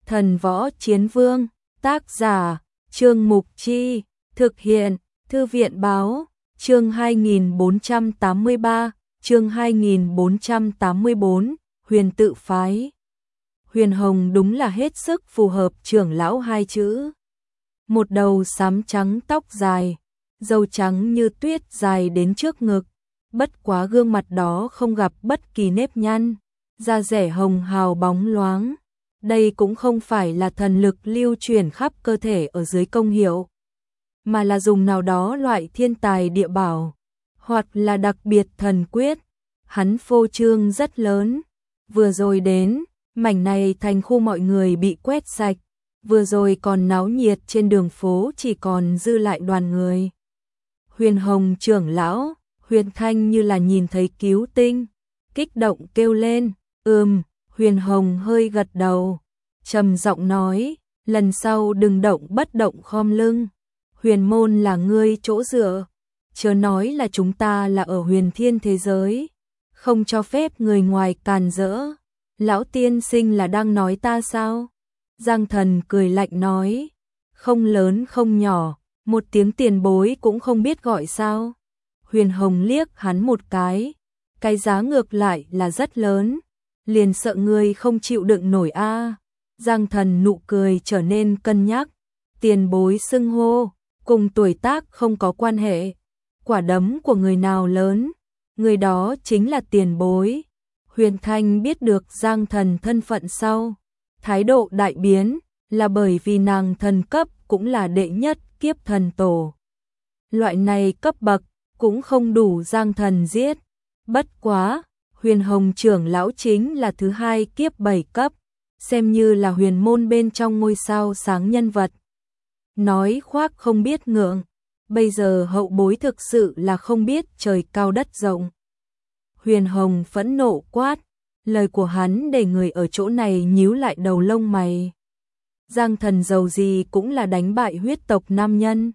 Thần Võ Chiến Vương, tác giả, Trương Mục Chi, thực hiện, Thư viện Báo, chương 2483, chương 2484, Huyền Tự Phái. Huyền Hồng đúng là hết sức phù hợp trưởng lão hai chữ. Một đầu xám trắng tóc dài, râu trắng như tuyết dài đến trước ngực, bất quá gương mặt đó không gặp bất kỳ nếp nhăn, da rẻ hồng hào bóng loáng. Đây cũng không phải là thần lực lưu chuyển khắp cơ thể ở dưới công hiệu, mà là dùng nào đó loại thiên tài địa bảo, hoặc là đặc biệt thần quyết. Hắn phô trương rất lớn. Vừa rồi đến, mảnh này thành khu mọi người bị quét sạch, vừa rồi còn náo nhiệt trên đường phố chỉ còn dư lại đoàn người. Huyền Hồng trưởng lão, Huyền Thanh như là nhìn thấy cứu tinh, kích động kêu lên, Huyền Hồng hơi gật đầu, trầm giọng nói, lần sau đừng động bất động khom lưng. Huyền môn là ngươi chỗ dựa, chớ nói là chúng ta là ở huyền thiên thế giới, không cho phép người ngoài càn rỡ. Lão tiên sinh là đang nói ta sao? Giang Thần cười lạnh nói, không lớn không nhỏ, một tiếng tiền bối cũng không biết gọi sao? Huyền Hồng liếc hắn một cái giá ngược lại là rất lớn, liền sợ ngươi không chịu đựng nổi a. Giang Thần nụ cười trở nên cân nhắc, tiền bối xưng hô, cùng tuổi tác không có quan hệ, quả đấm của người nào lớn, người đó chính là tiền bối. Huyền Thanh biết được Giang Thần thân phận sau, thái độ đại biến, là bởi vì nàng thần cấp cũng là đệ nhất kiếp thần tổ. Loại này cấp bậc cũng không đủ Giang Thần giết. Bất quá, Huyền Hồng trưởng lão chính là thứ hai kiếp 7 cấp, xem như là huyền môn bên trong ngôi sao sáng nhân vật. Nói khoác không biết ngượng, bây giờ hậu bối thực sự là không biết trời cao đất rộng. Huyền Hồng phẫn nộ quát, lời của hắn để người ở chỗ này nhíu lại đầu lông mày. Giang Thần dầu gì cũng là đánh bại huyết tộc nam nhân.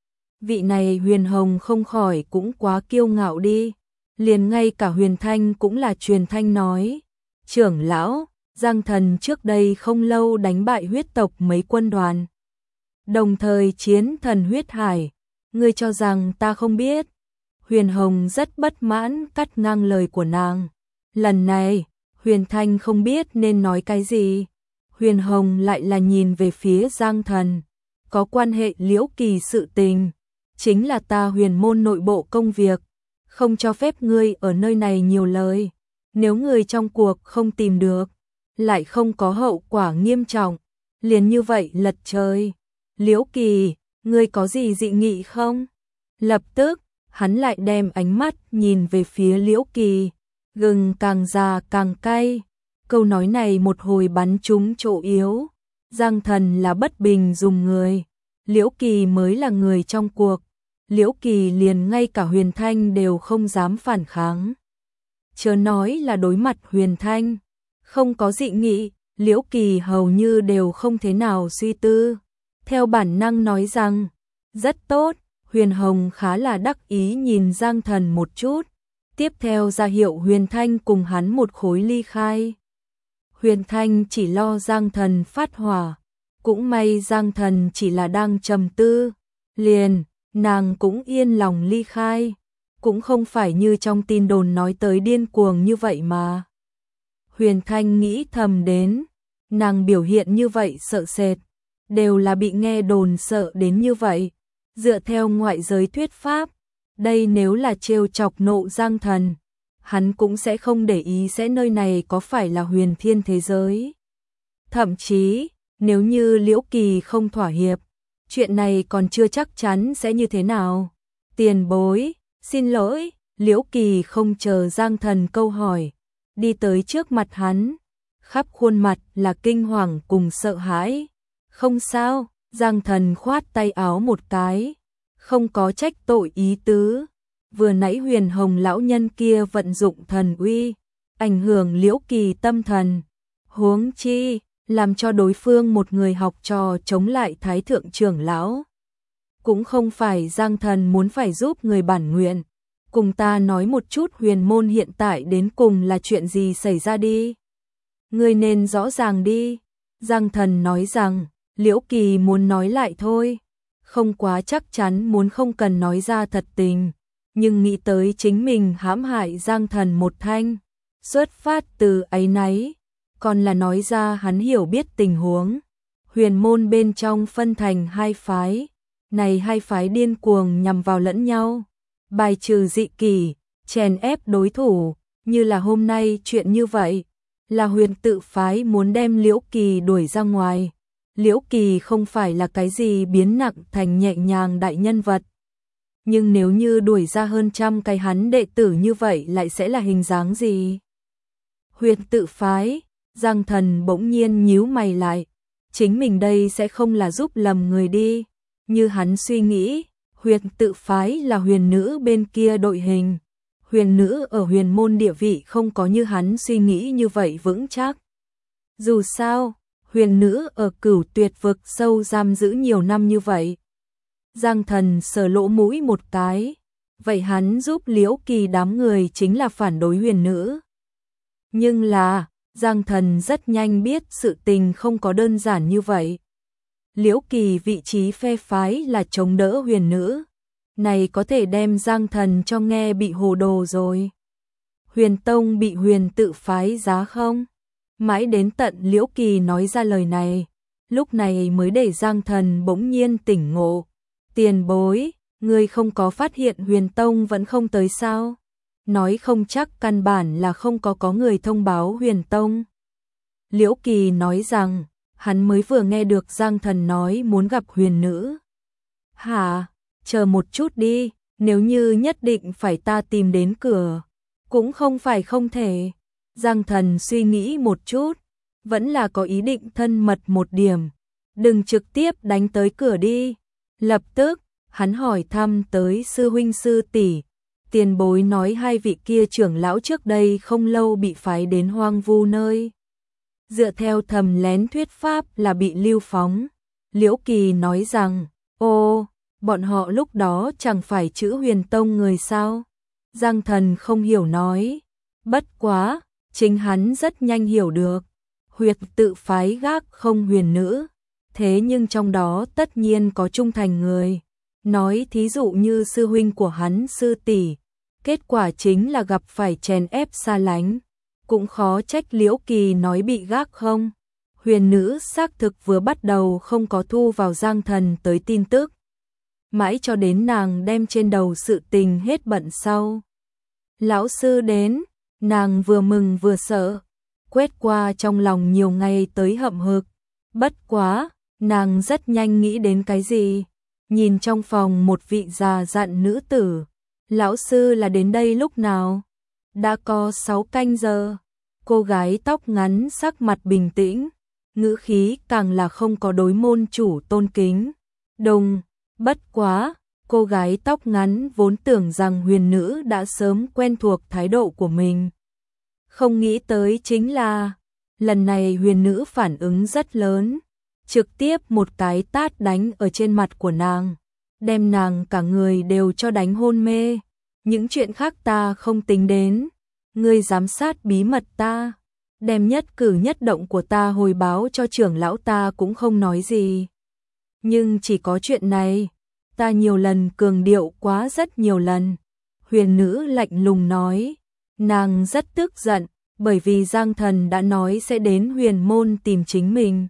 Vị này Huyền Hồng không khỏi cũng quá kiêu ngạo đi. Liền ngay cả Huyền Thanh cũng là truyền thanh nói, trưởng lão, Giang Thần trước đây không lâu đánh bại huyết tộc mấy quân đoàn, đồng thời chiến thần huyết hải, ngươi cho rằng ta không biết? Huyền Hồng rất bất mãn cắt ngang lời của nàng. Lần này, Huyền Thanh không biết nên nói cái gì. Huyền Hồng lại là nhìn về phía Giang Thần, có quan hệ Liễu Kỳ sự tình, chính là ta huyền môn nội bộ công việc, không cho phép ngươi ở nơi này nhiều lời. Nếu người trong cuộc không tìm được, lại không có hậu quả nghiêm trọng, liền như vậy lật trời. Liễu Kỳ, ngươi có gì dị nghị không? Lập tức, hắn lại đem ánh mắt nhìn về phía Liễu Kỳ, gừng càng già càng cay. Câu nói này một hồi bắn trúng chỗ yếu. Giang Thần là bất bình dùng người, Liễu Kỳ mới là người trong cuộc. Liễu Kỳ liền ngay cả Huyền Thanh đều không dám phản kháng, chớ nói là đối mặt Huyền Thanh. Không có dị nghị, Liễu Kỳ hầu như đều không thế nào suy tư, theo bản năng nói rằng, rất tốt. Huyền Hồng khá là đắc ý nhìn Giang Thần một chút, tiếp theo ra hiệu Huyền Thanh cùng hắn một khối ly khai. Huyền Thanh chỉ lo Giang Thần phát hỏa, cũng may Giang Thần chỉ là đang trầm tư, liền nàng cũng yên lòng ly khai, cũng không phải như trong tin đồn nói tới điên cuồng như vậy mà. Huyền Thanh nghĩ thầm đến, nàng biểu hiện như vậy sợ sệt, đều là bị nghe đồn sợ đến như vậy. Dựa theo ngoại giới thuyết pháp, đây nếu là trêu chọc nộ Giang Thần, hắn cũng sẽ không để ý sẽ nơi này có phải là huyền thiên thế giới. Thậm chí, nếu như Liễu Kỳ không thỏa hiệp, chuyện này còn chưa chắc chắn sẽ như thế nào. Tiền bối, xin lỗi. Liễu Kỳ không chờ Giang Thần câu hỏi, đi tới trước mặt hắn, khắp khuôn mặt là kinh hoàng cùng sợ hãi. Không sao. Giang Thần khoát tay áo một cái, không có trách tội ý tứ. Vừa nãy Huyền Hồng lão nhân kia vận dụng thần uy, ảnh hưởng Liễu Kỳ tâm thần, huống chi làm cho đối phương một người học trò chống lại Thái thượng trưởng lão. Cũng không phải Giang Thần muốn phải giúp người bản nguyện. Cùng ta nói một chút huyền môn hiện tại đến cùng là chuyện gì xảy ra đi. Ngươi nên rõ ràng đi. Giang Thần nói rằng, Liễu Kỳ muốn nói lại thôi, không quá chắc chắn muốn không cần nói ra thật tình, nhưng nghĩ tới chính mình hãm hại Giang Thần một thanh, xuất phát từ áy náy, còn là nói ra hắn hiểu biết tình huống. Huyền môn bên trong phân thành hai phái, này hai phái điên cuồng nhằm vào lẫn nhau, bài trừ dị kỷ, chèn ép đối thủ, như là hôm nay chuyện như vậy, là Huyền tự phái muốn đem Liễu Kỳ đuổi ra ngoài. Liễu Kỳ không phải là cái gì biến nặng thành nhẹ nhàng đại nhân vật, nhưng nếu như đuổi ra hơn trăm cái hắn đệ tử như vậy lại sẽ là hình dáng gì? Huyền tự phái, Giang Thần bỗng nhiên nhíu mày lại, chính mình đây sẽ không là giúp lầm người đi, như hắn suy nghĩ, Huyền tự phái là huyền nữ bên kia đội hình, huyền nữ ở huyền môn địa vị không có như hắn suy nghĩ như vậy vững chắc. Dù sao, huyền nữ ở Cửu Tuyệt vực sâu giam giữ nhiều năm như vậy. Giang Thần sờ lỗ mũi một cái, vậy hắn giúp Liễu Kỳ đám người chính là phản đối huyền nữ. Nhưng là, Giang Thần rất nhanh biết sự tình không có đơn giản như vậy. Liễu Kỳ vị trí phe phái là chống đỡ huyền nữ, này có thể đem Giang Thần cho nghe bị hồ đồ rồi. Huyền Tông bị huyền tự phái giá không? Mãi đến tận Liễu Kỳ nói ra lời này, lúc này mới để Giang Thần bỗng nhiên tỉnh ngộ. Tiền bối, ngươi không có phát hiện Huyền Tông vẫn không tới sao? Nói không chắc căn bản là không có người thông báo Huyền Tông. Liễu Kỳ nói rằng, hắn mới vừa nghe được Giang Thần nói muốn gặp huyền nữ. Hả, chờ một chút đi, nếu như nhất định phải ta tìm đến cửa, cũng không phải không thể. Giang Thần suy nghĩ một chút, vẫn là có ý định thân mật một điểm, đừng trực tiếp đánh tới cửa đi. Lập tức, hắn hỏi thăm tới sư huynh sư tỷ, tiền bối nói hai vị kia trưởng lão trước đây không lâu bị phái đến hoang vu nơi. Dựa theo thầm lén thuyết pháp là bị lưu phóng. Liễu Kỳ nói rằng, ô, bọn họ lúc đó chẳng phải chữ Huyền Tông người sao? Giang Thần không hiểu nói, bất quá, chính hắn rất nhanh hiểu được. Huyệt tự phái gác không huyền nữ, thế nhưng trong đó tất nhiên có trung thành người. Nói thí dụ như sư huynh của hắn sư tỷ, kết quả chính là gặp phải chèn ép xa lánh. Cũng khó trách Liễu Kỳ nói bị gác không. Huyền nữ xác thực vừa bắt đầu không có thu vào Giang Thần tới tin tức. Mãi cho đến nàng đem trên đầu sự tình hết bận sau. Lão sư đến, nàng vừa mừng vừa sợ, quét qua trong lòng nhiều ngày tới hậm hực. Bất quá, nàng rất nhanh nghĩ đến cái gì. Nhìn trong phòng một vị già dặn nữ tử, lão sư là đến đây lúc nào? Đã có 6 canh giờ. Cô gái tóc ngắn sắc mặt bình tĩnh, ngữ khí càng là không có đối môn chủ tôn kính. Đồng, bất quá, cô gái tóc ngắn vốn tưởng rằng huyền nữ đã sớm quen thuộc thái độ của mình. Không nghĩ tới chính là, lần này huyền nữ phản ứng rất lớn, trực tiếp một cái tát đánh ở trên mặt của nàng, đem nàng cả người đều cho đánh hôn mê. Những chuyện khác ta không tính đến, ngươi giám sát bí mật ta, đem nhất cử nhất động của ta hồi báo cho trưởng lão ta cũng không nói gì. Nhưng chỉ có chuyện này, ta nhiều lần cường điệu quá rất nhiều lần. Huyền nữ lạnh lùng nói, nàng rất tức giận, bởi vì Giang Thần đã nói sẽ đến huyền môn tìm chính mình.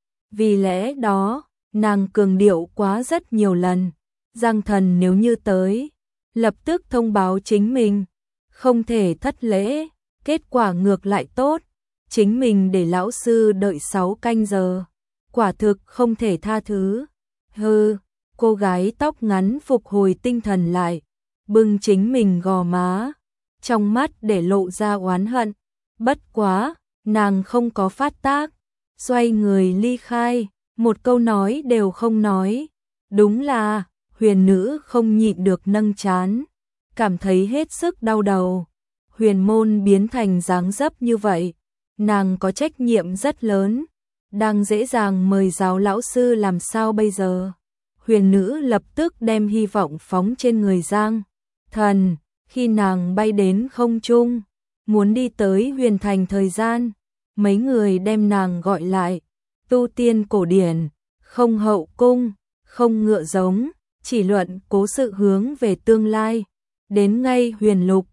Vì lẽ đó, nàng cường điệu quá rất nhiều lần, Giang Thần nếu như tới, lập tức thông báo chính mình, không thể thất lễ, kết quả ngược lại tốt, chính mình để lão sư đợi 6 canh giờ, quả thực không thể tha thứ. Hừ, cô gái tóc ngắn phục hồi tinh thần lại, bưng chính mình gò má, trong mắt để lộ ra oán hận. Bất quá, nàng không có phát tác, xoay người ly khai, một câu nói đều không nói. Đúng là, huyền nữ không nhịn được nâng trán, cảm thấy hết sức đau đầu. Huyền môn biến thành dáng dấp như vậy, nàng có trách nhiệm rất lớn, đang dễ dàng mời giáo lão sư làm sao bây giờ. Huyền nữ lập tức đem hy vọng phóng trên người Giang Thần, khi nàng bay đến không trung, muốn đi tới huyền thành thời gian, mấy người đem nàng gọi lại, Tu tiên cổ điển, không hậu cung, không ngựa giống, chỉ luận cố sự hướng về tương lai. Đến ngay huyền lục,